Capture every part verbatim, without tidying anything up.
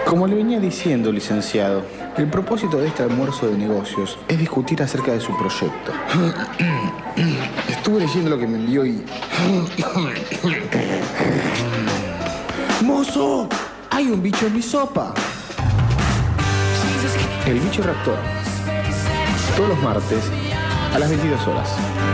Como le venía diciendo, licenciado, el propósito de este almuerzo de negocios es discutir acerca de su proyecto. Estuve leyendo lo que me envió y... ¡Mozo! ¡Hay un bicho en mi sopa! El bicho reactor. Todos los martes a las veintidós horas.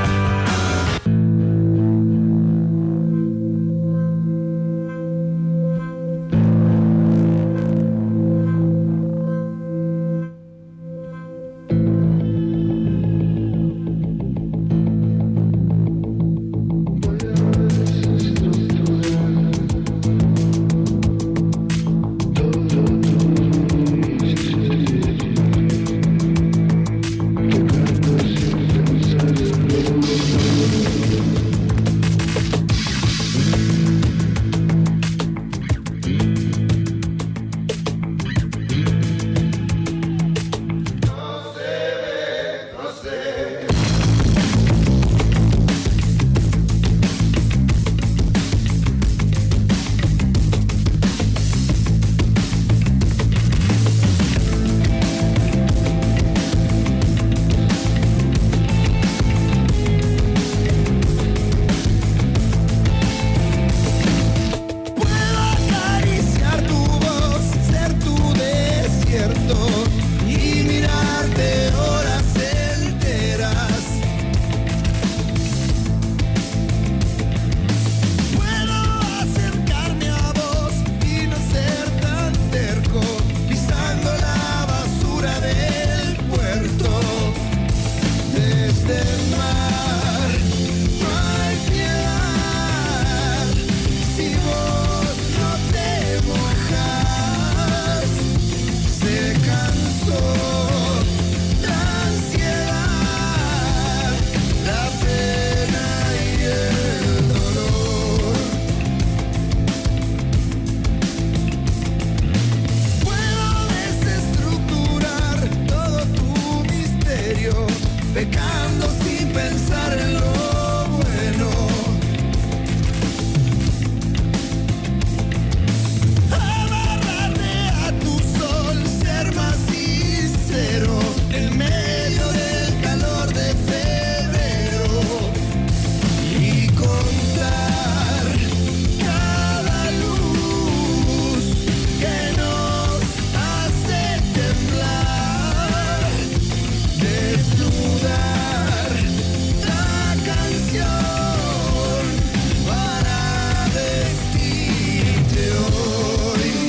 Pecando sin pensar en lo bueno. Amarrarte a tu sol, ser más sincero en medio del calor de febrero y contar cada luz que nos hace temblar. Desnudar la canción para vestirte hoy.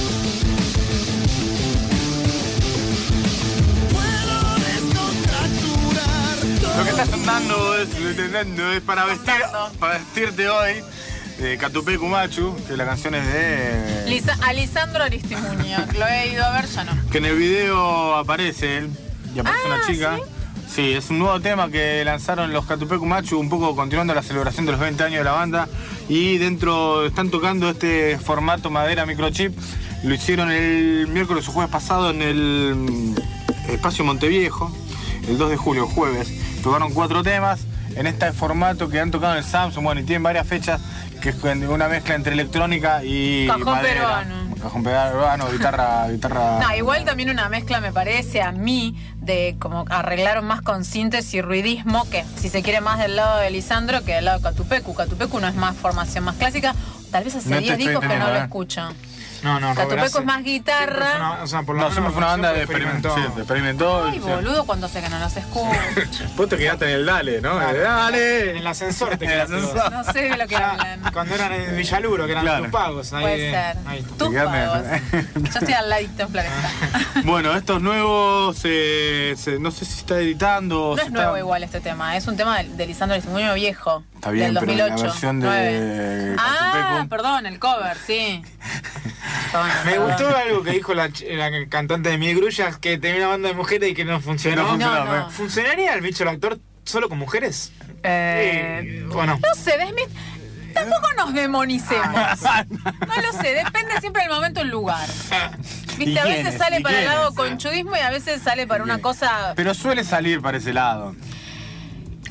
Puedo descontracturar todo. Lo que está sonando es, es para, vestir, para vestirte hoy, de Catupecu Machu, que la canción es de... Lisa, Alisandro Aristimuño, lo he ido a ver, ya no. Que en el video aparece él y aparece Ah, una chica. ¿sí? Sí, es un nuevo tema que lanzaron los Catupecu Machu, un poco continuando la celebración de los veinte años de la banda. Y dentro están tocando este formato madera microchip. Lo hicieron el miércoles o jueves pasado en el Espacio Monteviejo, el dos de julio, jueves. Tocaron cuatro temas en este formato que han tocado en el Samsung, bueno, y tienen varias fechas, que es una mezcla entre electrónica y Cajón madera. peruano. Cajón peruano, guitarra, guitarra... No, igual también una mezcla me parece a mí de como arreglaron más con síntesis y ruidismo, que si se quiere más del lado de Lisandro que del lado de Catupecu. Catupecu no es más formación más clásica, tal vez hace No te diez estoy discos que no entendiendo, lo ¿eh? escucho. No, no, Catupecu Robert hace- es más guitarra. siempre fue una- o sea, por lo No, menos siempre fue una banda de experimentó. experimento. Sí, de experimentó. Ay, boludo, cuando sé que no los escucho. Vos te quedaste en el Dale, ¿no? Claro. Dale. En el ascensor te En el quedaste vos. ascensor. No sé de lo que hablan. Cuando eran en Villaluro, que eran Claro. tus pagos. Ahí, Puede ser. ahí. Tus Te quedaste- pagos. Yo estoy al ladito en Planeta. Bueno, estos nuevos, eh, se- no sé si está editando. o No si es nuevo está... igual este tema, es un tema de, de Lisandro Aristimuño viejo. Está bien, del pero dos mil la ocho. versión de nueve. Ah, Catupecu. perdón, el cover, sí. Perdón, Me perdón. gustó algo que dijo la, ch- la cantante de Mil Grullas, que tenía una banda de mujeres y que no funcionó. No funcionó, No, no. ¿Funcionaría el bicho el actor solo con mujeres? Eh, Sí, ¿o no? No sé, desmi- tampoco nos demonicemos. No lo sé, depende siempre del momento y el lugar. ¿Y Viste, a veces quiénes? sale ¿Y para el lado quiénes? conchudismo y a veces sale para una cosa... Pero suele salir para ese lado. Depende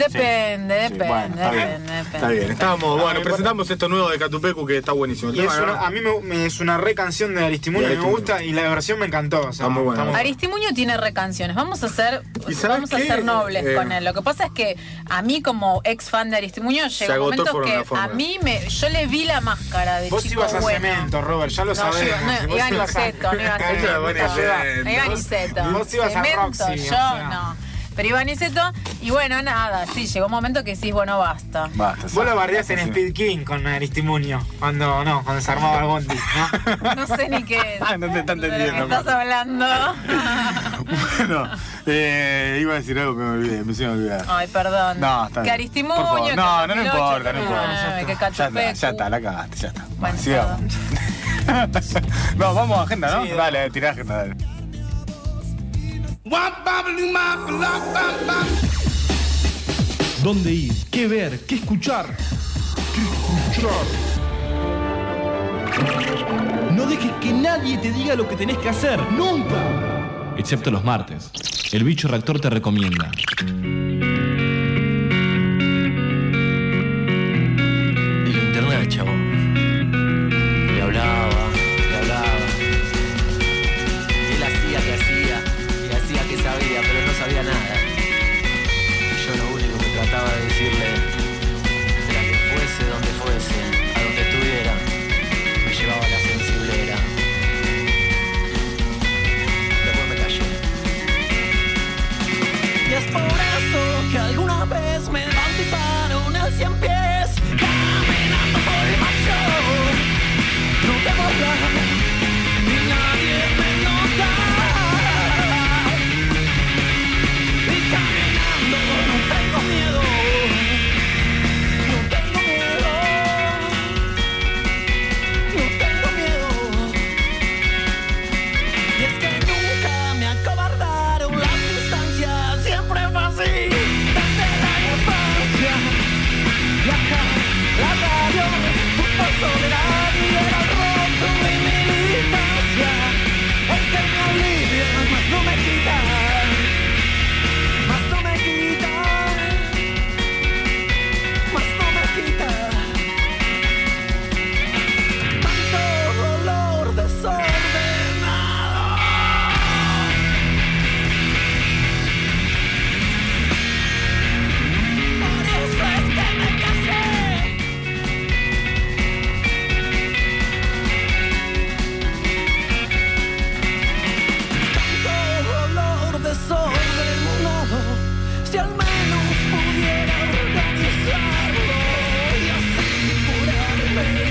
Depende, Sí, depende, bueno, está bien. depende, depende. Está bien, estábamos, bueno, Ah, presentamos esto nuevo de Catupecu que está buenísimo. El Y es tema, una- ¿no? a mí me, me- es una re canción de Aristimuño, De que me Aristimuño. gusta y la versión me encantó. O sea, Está muy buena. Aristimuño tiene recanciones. Vamos a ser, ¿Y sabes vamos a qué? ser nobles Eh, con él. Lo que pasa es que a mí como ex fan de Aristimuño llegó un agotó momento por que una forma. a mí me, yo le vi la máscara de Vos chico ibas a bueno. cemento, Robert, ya lo No, yo sabemos. iba, no, Vos iba a ibas a- Niceto, no iba a Ella Cemento. va a Niceto. No iba a Niceto. Vos ibas a Cemento, Roxy, yo o sea. no. Pero iba a Niceto y bueno, nada, sí, llegó un momento que decís, bueno, basta. Basta. Vos lo bardeaste en Sí. Speed King con Aristimuño, cuando no, cuando se armaba el bondi, ¿no? No sé ni qué es. Ah, no te están de lo que entendiendo. estás hablando. Bueno, eh, iba a decir algo que me olvidé, me se me olvidó. Ay, perdón. No, está Que bien. Aristimuño, Por favor. que No, no, no dos mil ocho, importa, no que importa. nueve, que Ya está, Catupecu. ya está, la cagaste, ya está. Bueno, Sigamos. No, vamos a agenda, ¿no? Sí, dale, tirá agenda, dale. ¿Dónde ir? ¿Qué ver? ¿Qué escuchar? ¿Qué escuchar? No dejes que nadie te diga lo que tenés que hacer. ¡Nunca! Excepto los martes. El bicho reactor te recomienda. Y lo internet, chabón. Le hablaba, le hablaba. Él hacía que hacía, y hacía que sabía, pero no sabía nada. Y yo lo único que trataba de decirle era que fuese donde fuese, a donde estuviera, me llevaba la sensiblera. Después me callé. Y es por eso que alguna vez me bautizaron el cien pies, caminando por el macho. No debo hablar y nadie me nota. Y caminando no tengo miedo, no tengo miedo, no tengo miedo. Y es que nunca me acobardaron las distancias, siempre fue así, desde la infancia. Y acá la radio, fútbol, soledad y el rock y militancia. El que me alivia, más no me quita, más no me quita, más no me quita. Tanto dolor desordenado. Por eso es que me casé. Tanto dolor desordenado. Si al menos pudiera organizarlo y así curarme.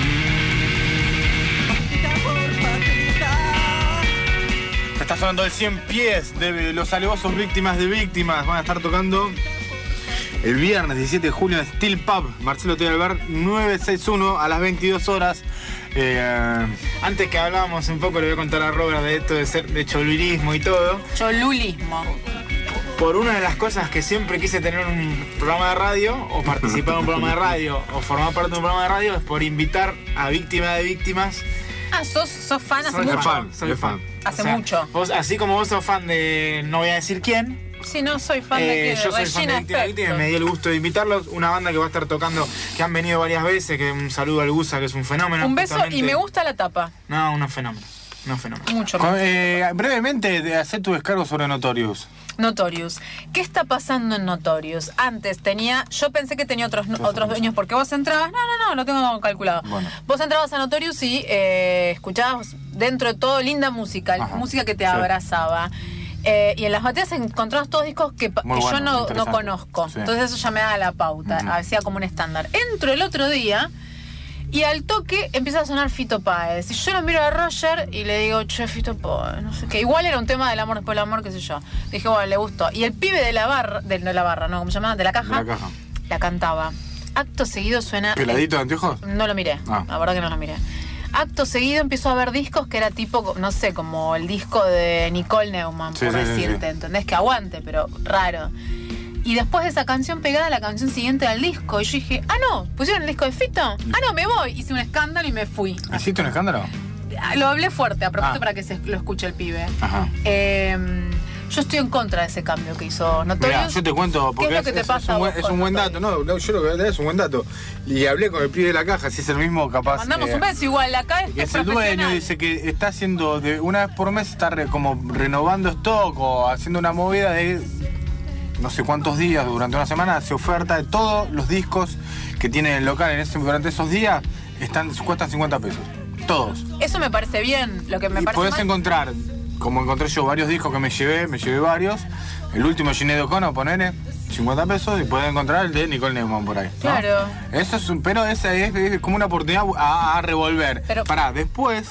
Patita por patita. Está sonando el cien pies de los alevosos víctimas de víctimas. Van a estar tocando el viernes diecisiete de julio en Steel Pub, Marcelo T. Alvar, nueve sesenta y uno a las veintidós horas. Eh, Antes que hablábamos un poco, le voy a contar a Robert de esto de ser de cholulismo y todo. Cholulismo. Por una de las cosas que siempre quise tener un programa de radio, o participar en un programa de radio, o formar parte de un programa de radio, es por invitar a víctimas de víctimas. Ah, sos, sos fan hace Soy mucho. fan. soy soy fan. Hace O sea, mucho. Vos, así como vos sos fan de, no voy a decir quién, Sí, no, soy fan de eh, que yo soy fan de Regina Víctimas de Víctimas, Spector. me dio el gusto de invitarlos. Una banda que va a estar tocando, que han venido varias veces, que un saludo al Gusa, que es un fenómeno. Un beso justamente. y me gusta la tapa. No, unos fenómenos. Unos fenómenos. Mucho con- más. eh, brevemente, de hacer tu descargo sobre Notorious. Notorious. ¿Qué está pasando en Notorious? Antes tenía, yo pensé que tenía otros otros dueños porque vos entrabas, no, no, no, lo tengo calculado. Bueno. Vos entrabas a Notorious y eh, escuchabas dentro de todo linda música, Ajá. música que te Sí. abrazaba. Eh, y en las baterías encontrabas todos discos que, pa- Muy que bueno, yo no, no interesante. conozco. Sí. Entonces eso ya me daba la pauta, Ujú. hacía como un estándar. Entro el otro día y al toque empieza a sonar Fito Páez. Y yo lo miro a Roger y le digo, che, Fito Páez, no sé qué. Igual era un tema del amor después del amor, qué sé yo. Dije, bueno, le gustó. Y el pibe de la barra, de, de la barra, ¿no? ¿Cómo se llama? De la caja. De la caja. La cantaba. Acto seguido suena... ¿Peladito de anteojos? No lo miré, Ah. la verdad que no lo miré. Acto seguido empiezo a ver discos que era tipo, no sé, como el disco de Nicole Neumann, Sí, por sí, sí, decirte, sí. ¿entendés? Que aguante, pero raro. Y después de esa canción pegada a la canción siguiente al disco, y yo dije, ah, no, ¿pusieron el disco de Fito? Ah, no, me voy. Hice un escándalo y me fui. ¿Hiciste un escándalo? Lo hablé fuerte, a propósito Ah. para que se lo escuche el pibe. Ajá. Eh, Yo estoy en contra de ese cambio que hizo Notorious. Mirá, yo te cuento, porque ¿Qué es lo que te es, pasa es un, a buen, vos es un con buen Notorious? dato. No, no, yo lo que voy a es un buen dato. Y hablé con el pibe de la caja, si es el mismo, capaz. Mandamos eh, un beso igual, acá es, que es es el dueño, profesional. dice que está haciendo, de una vez por mes, está re- como renovando stock o haciendo una movida de no sé cuántos días, durante una semana, hace oferta de todos los discos que tiene el local en ese, durante esos días, están, cuestan cincuenta pesos. Todos. Eso me parece bien, lo que me Y parece podés mal- encontrar, como encontré yo, varios discos que me llevé, me llevé varios. El último Sinéad O'Connor, ponele, cincuenta pesos, y podés encontrar el de Nicole Neumann por ahí, ¿no? Claro. Eso es un, pero esa es, es como una oportunidad a, a revolver. Pero- Pará, después,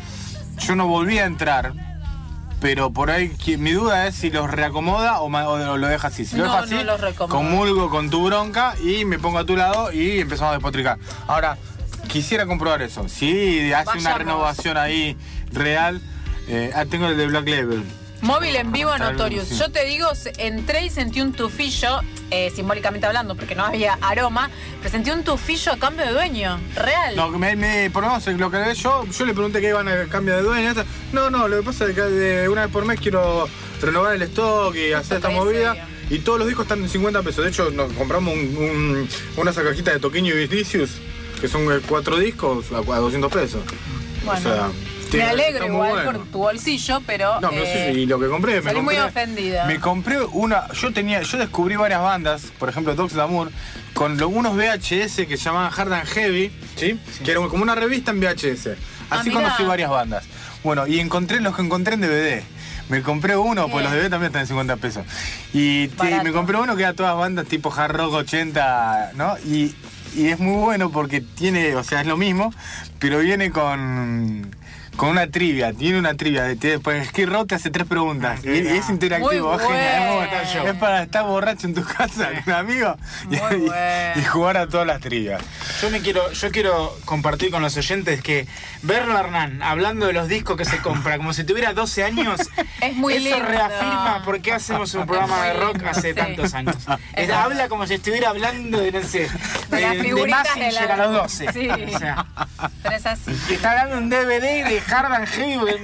yo no volví a entrar, pero por ahí que- mi duda es si los reacomoda o, ma- o lo deja así. Si lo No, deja así, no los reacomoda. comulgo con tu bronca y me pongo a tu lado y empezamos a despotricar. Ahora, quisiera comprobar eso. Si hace una Vayamos. renovación ahí real, eh, ah, tengo el de Black Label. Móvil en vivo Está Notorious. bien, sí. Yo te digo, se- entré y sentí un tufillo, eh, simbólicamente hablando, porque no había aroma, pero sentí un tufillo a cambio de dueño. Real. No, me, me, por lo menos lo que yo, yo le pregunté que iban a cambiar de dueño. esta- No, no, lo que pasa es que de una vez por mes quiero renovar el stock y hacer esta parece movida. bien. Y todos los discos están en cincuenta pesos. De hecho, nos compramos un, un, una cajita de Toquinho y Vinicius, que son eh, cuatro discos a, a doscientos pesos. Bueno, o sea, me tiene- alegro está muy igual bueno. por tu bolsillo, pero. No, pero eh, sí, y lo que compré, me salí compré, muy ofendida. Me compré una, yo tenía, yo descubrí varias bandas, por ejemplo Dogs d'Amour, con lo- unos V H S que se llamaban Hard and Heavy, ¿sí? Que era como una revista en V H S. Así Ah, mirá. conocí varias bandas. Bueno, y encontré los que encontré en D V D. Me compré uno, pues los D V D también están en cincuenta pesos. Y te- Barato. me compré uno que era todas bandas tipo hard rock ochenta, ¿no? Y, y es muy bueno porque tiene, o sea, es lo mismo, pero viene con... Con una trivia, tiene una trivia. De, te, pues Skid Row te hace tres preguntas. Y, y es interactivo, Muy es genial, es muy bueno. bueno. Es para estar borracho en tu casa con amigos y, Muy y- bueno. y jugar a todas las trivias. Yo me quiero, yo quiero compartir con los oyentes que verlo a Hernán hablando de los discos que se compra como si tuviera doce años, Es muy eso lindo. reafirma por qué hacemos un programa muy de rock lindo, hace sí. tantos años. Es Es- habla como si estuviera hablando de, no sé, De de, las de figuritas de Mazinger la- a los doce. Sí. O sea, Pero es así. y está hablando de un D V D de Hard and Heavy. porque-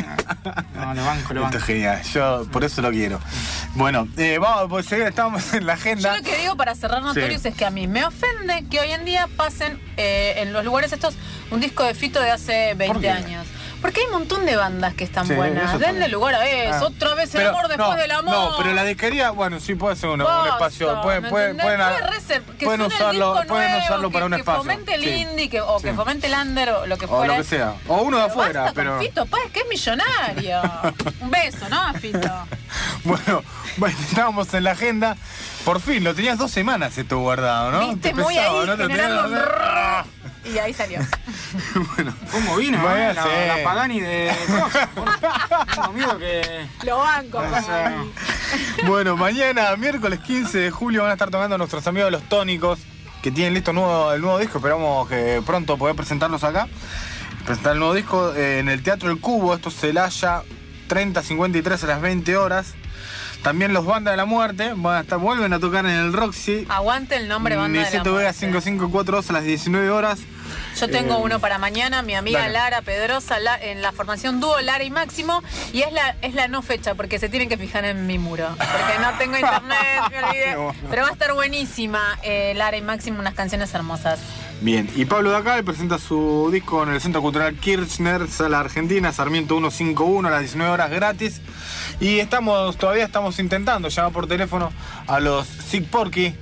No, lo banco, lo Esto banco. es genial, yo por eso lo quiero. Bueno, eh, vamos, pues seguir, estamos en la Yo agenda. lo que digo para cerrar Notorious Sí. es que a mí me ofende que hoy en día pasen eh, en los lugares estos un disco de Fito de hace ¿Por veinte qué? años. Porque hay un montón de bandas que están Sí, buenas. eso está Denle bien. lugar a eso. Ah. Otra vez el Pero, amor después no, del amor. No, pero la disquería, bueno, sí puede ser un, un Basta, espacio. Pueden, ¿me pueden, entendés? pueden, Puede reser- que pueden suene el usarlo, disco pueden nuevo, usarlo que- para un que espacio. fomente el Sí. indie que, o que Sí. fomente el under o lo que O fuera. lo que sea. O uno de Pero afuera, basta pero. con Fito Páez, que es millonario. Un beso, ¿no? A Fito. Bueno, bueno, estábamos en la agenda. Por fin, lo tenías dos semanas esto guardado, ¿no? Viste, Te muy pesaba, ahí, ¿no? Te generando tenías- un rrr, y ahí salió. Bueno, ¿Cómo vino? Bueno, eh? La, sí. la Pagani de cosas. Tengo miedo que. Lo banco. o sea, bueno, mañana, miércoles quince de julio, van a estar tocando nuestros amigos Los Tónicos, que tienen listo nuevo, el nuevo disco. Esperamos que pronto poder presentarlos acá. Presentar el nuevo disco eh, en el Teatro El Cubo. Esto es Celaya, treinta cincuenta y tres a las veinte horas. También los Banda de la Muerte van a estar, vuelven a tocar en el Roxy. Aguante el nombre Banda de la Niceto Vega Muerte. cinco cinco cuatro dos a las diecinueve horas. Yo tengo Eh, uno para mañana, mi amiga dale. Lara Pedrosa, la- en la formación dúo Lara y Máximo, y es la, es la no fecha, porque se tienen que fijar en mi muro, porque no tengo internet, me olvidé. Qué bueno. Pero va a estar buenísima, eh, Lara y Máximo, unas canciones hermosas. Bien, y Pablo Dacal presenta su disco en el Centro Cultural Kirchner, Sala Argentina, Sarmiento ciento cincuenta y uno a las diecinueve horas gratis. Y estamos, todavía estamos intentando llamar por teléfono a los Sick Porky.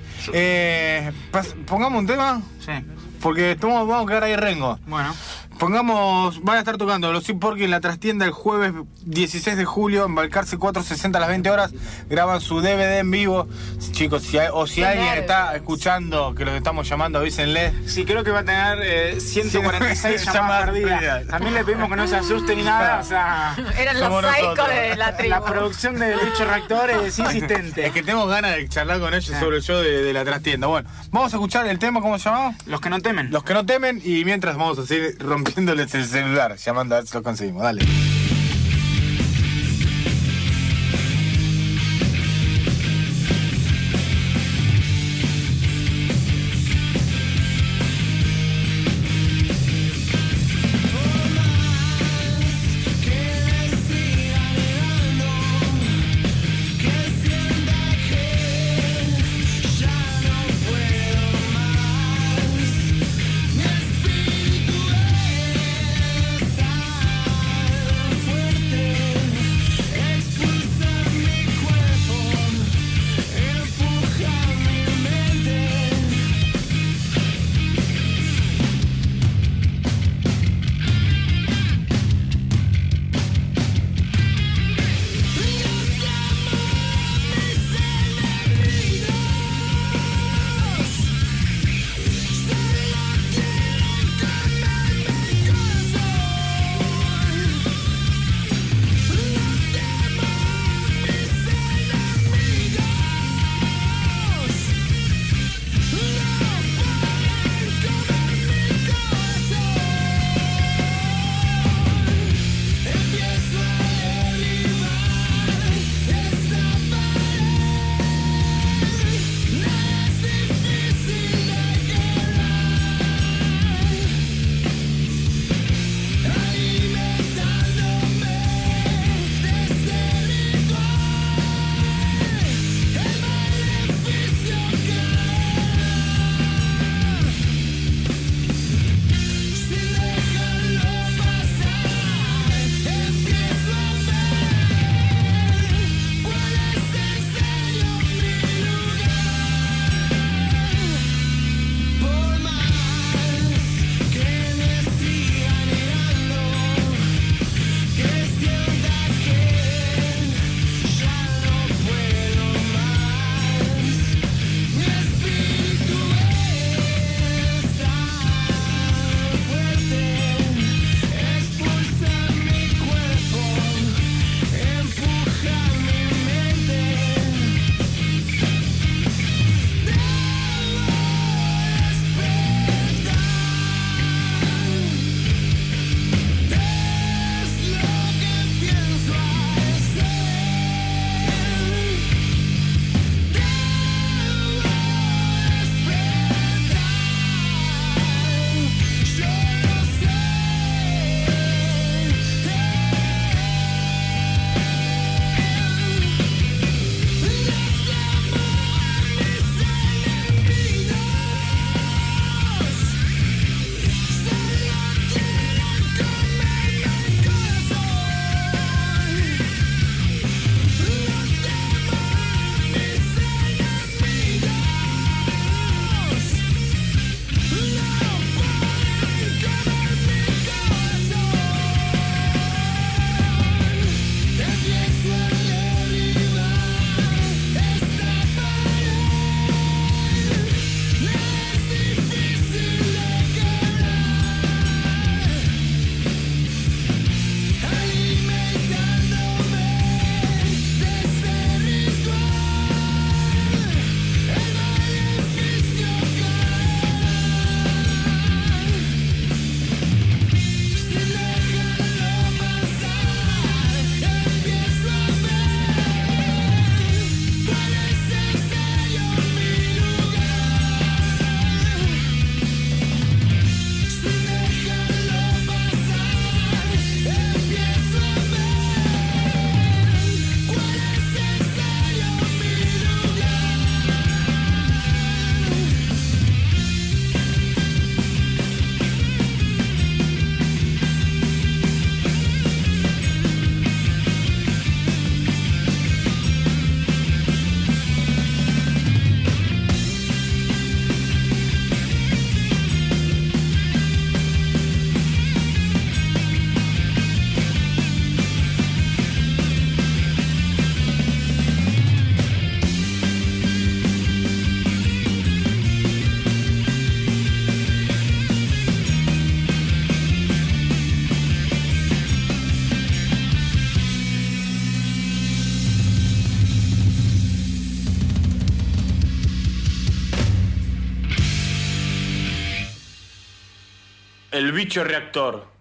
Eh, pas- pongamos un tema, sí. porque estamos, vamos a quedar ahí rengo. Bueno. Pongamos, van a estar tocando los Sick Porky en la trastienda el jueves dieciséis de julio en Balcarce cuatrocientos sesenta a las veinte horas. Graban su D V D en vivo. Chicos, si hay- o si Qué alguien nervios. está escuchando que los estamos llamando, avísenle. Sí, creo que va a tener eh, ciento cuarenta y seis Llamadas llamadas perdidas. perdidas. También le pedimos que no se asuste ni nada. O sea, Eran los Somos psychos nosotros. de la tribu. la producción del bicho reactor es insistente. Es que tengo ganas de charlar con ellos sobre el show de, de la trastienda. Bueno, vamos a escuchar el tema, ¿cómo se llamaba? Los que no temen. Los que no temen, y mientras vamos a seguir rompiéndoles el celular, llamando a ver si lo conseguimos. Dale. El bicho reactor.